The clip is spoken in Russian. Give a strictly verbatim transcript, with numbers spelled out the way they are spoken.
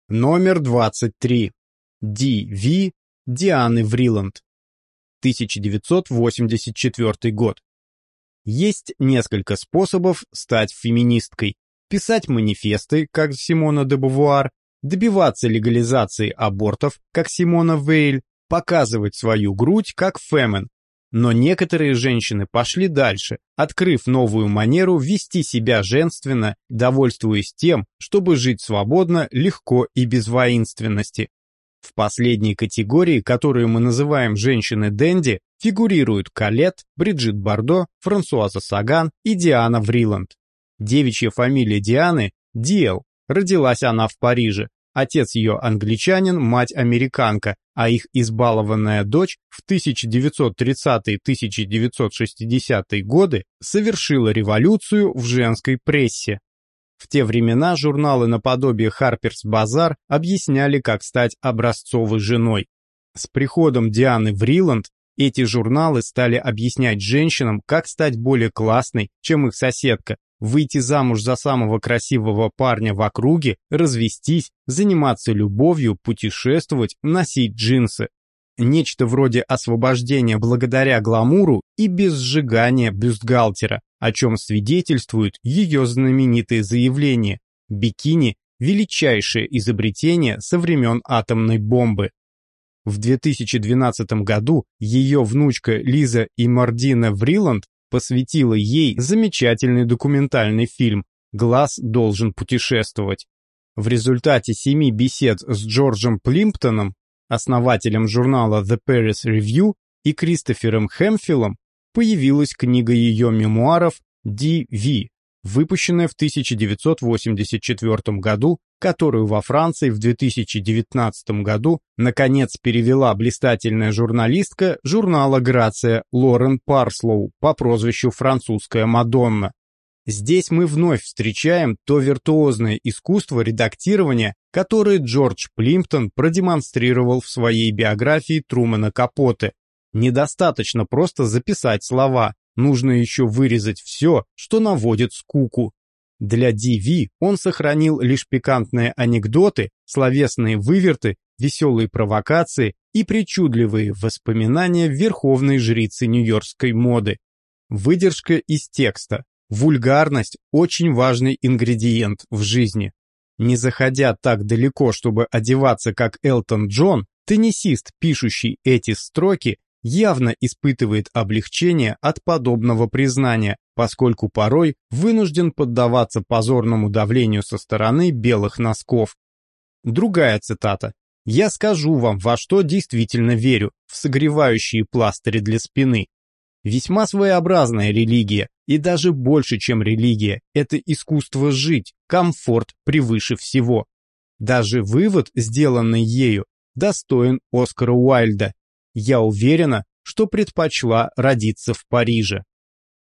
Номер двадцать три. Ди Ви Дианы Вриланд. тысяча девятьсот восемьдесят четвёртый год. Есть несколько способов стать феминисткой. Писать манифесты, как Симона де Бувуар, добиваться легализации абортов, как Симона Вейль, показывать свою грудь, как Фемен. Но некоторые женщины пошли дальше, открыв новую манеру вести себя женственно, довольствуясь тем, чтобы жить свободно, легко и без воинственности. В последней категории, которую мы называем женщины-денди, фигурируют Колетт, Бриджит Бардо, Франсуаза Саган и Диана Вриланд. Девичья фамилия Дианы – Диэл, родилась она в Париже. Отец ее англичанин, мать американка, а их избалованная дочь в тысяча девятьсот тридцатые — тысяча девятьсот шестидесятые годы совершила революцию в женской прессе. В те времена журналы наподобие Harper's Bazaar объясняли, как стать образцовой женой. С приходом Дианы Вриланд эти журналы стали объяснять женщинам, как стать более классной, чем их соседка, выйти замуж за самого красивого парня в округе, развестись, заниматься любовью, путешествовать, носить джинсы. Нечто вроде освобождения благодаря гламуру и без сжигания бюстгальтера, о чем свидетельствуют ее знаменитые заявления: бикини – величайшее изобретение со времен атомной бомбы. В две тысячи двенадцатом году ее внучка Лиза Имардина Вриланд посвятила ей замечательный документальный фильм «Глаз должен путешествовать». В результате семи бесед с Джорджем Плимптоном, основателем журнала The Paris Review, и Кристофером Хэмфиллом появилась книга ее мемуаров «Ди Ви», выпущенная в тысяча девятьсот восемьдесят четвёртом году, которую во Франции в две тысячи девятнадцатом году наконец перевела блистательная журналистка журнала «Грация» Лорен Парслоу по прозвищу «Французская Мадонна». Здесь мы вновь встречаем то виртуозное искусство редактирования, которое Джордж Плимптон продемонстрировал в своей биографии Трумэна Капоте. Недостаточно просто записать слова, нужно еще вырезать все, что наводит скуку. Для Ди Ви он сохранил лишь пикантные анекдоты, словесные выверты, веселые провокации и причудливые воспоминания верховной жрицы нью-йоркской моды. Выдержка из текста. Вульгарность – очень важный ингредиент в жизни. Не заходя так далеко, чтобы одеваться как Элтон Джон, теннисист, пишущий эти строки, явно испытывает облегчение от подобного признания, поскольку порой вынужден поддаваться позорному давлению со стороны белых носков. Другая цитата. «Я скажу вам, во что действительно верю, в согревающие пластыри для спины». Весьма своеобразная религия, и даже больше, чем религия, это искусство жить, комфорт превыше всего. Даже вывод, сделанный ею, достоин Оскара Уайльда. Я уверена, что предпочла родиться в Париже.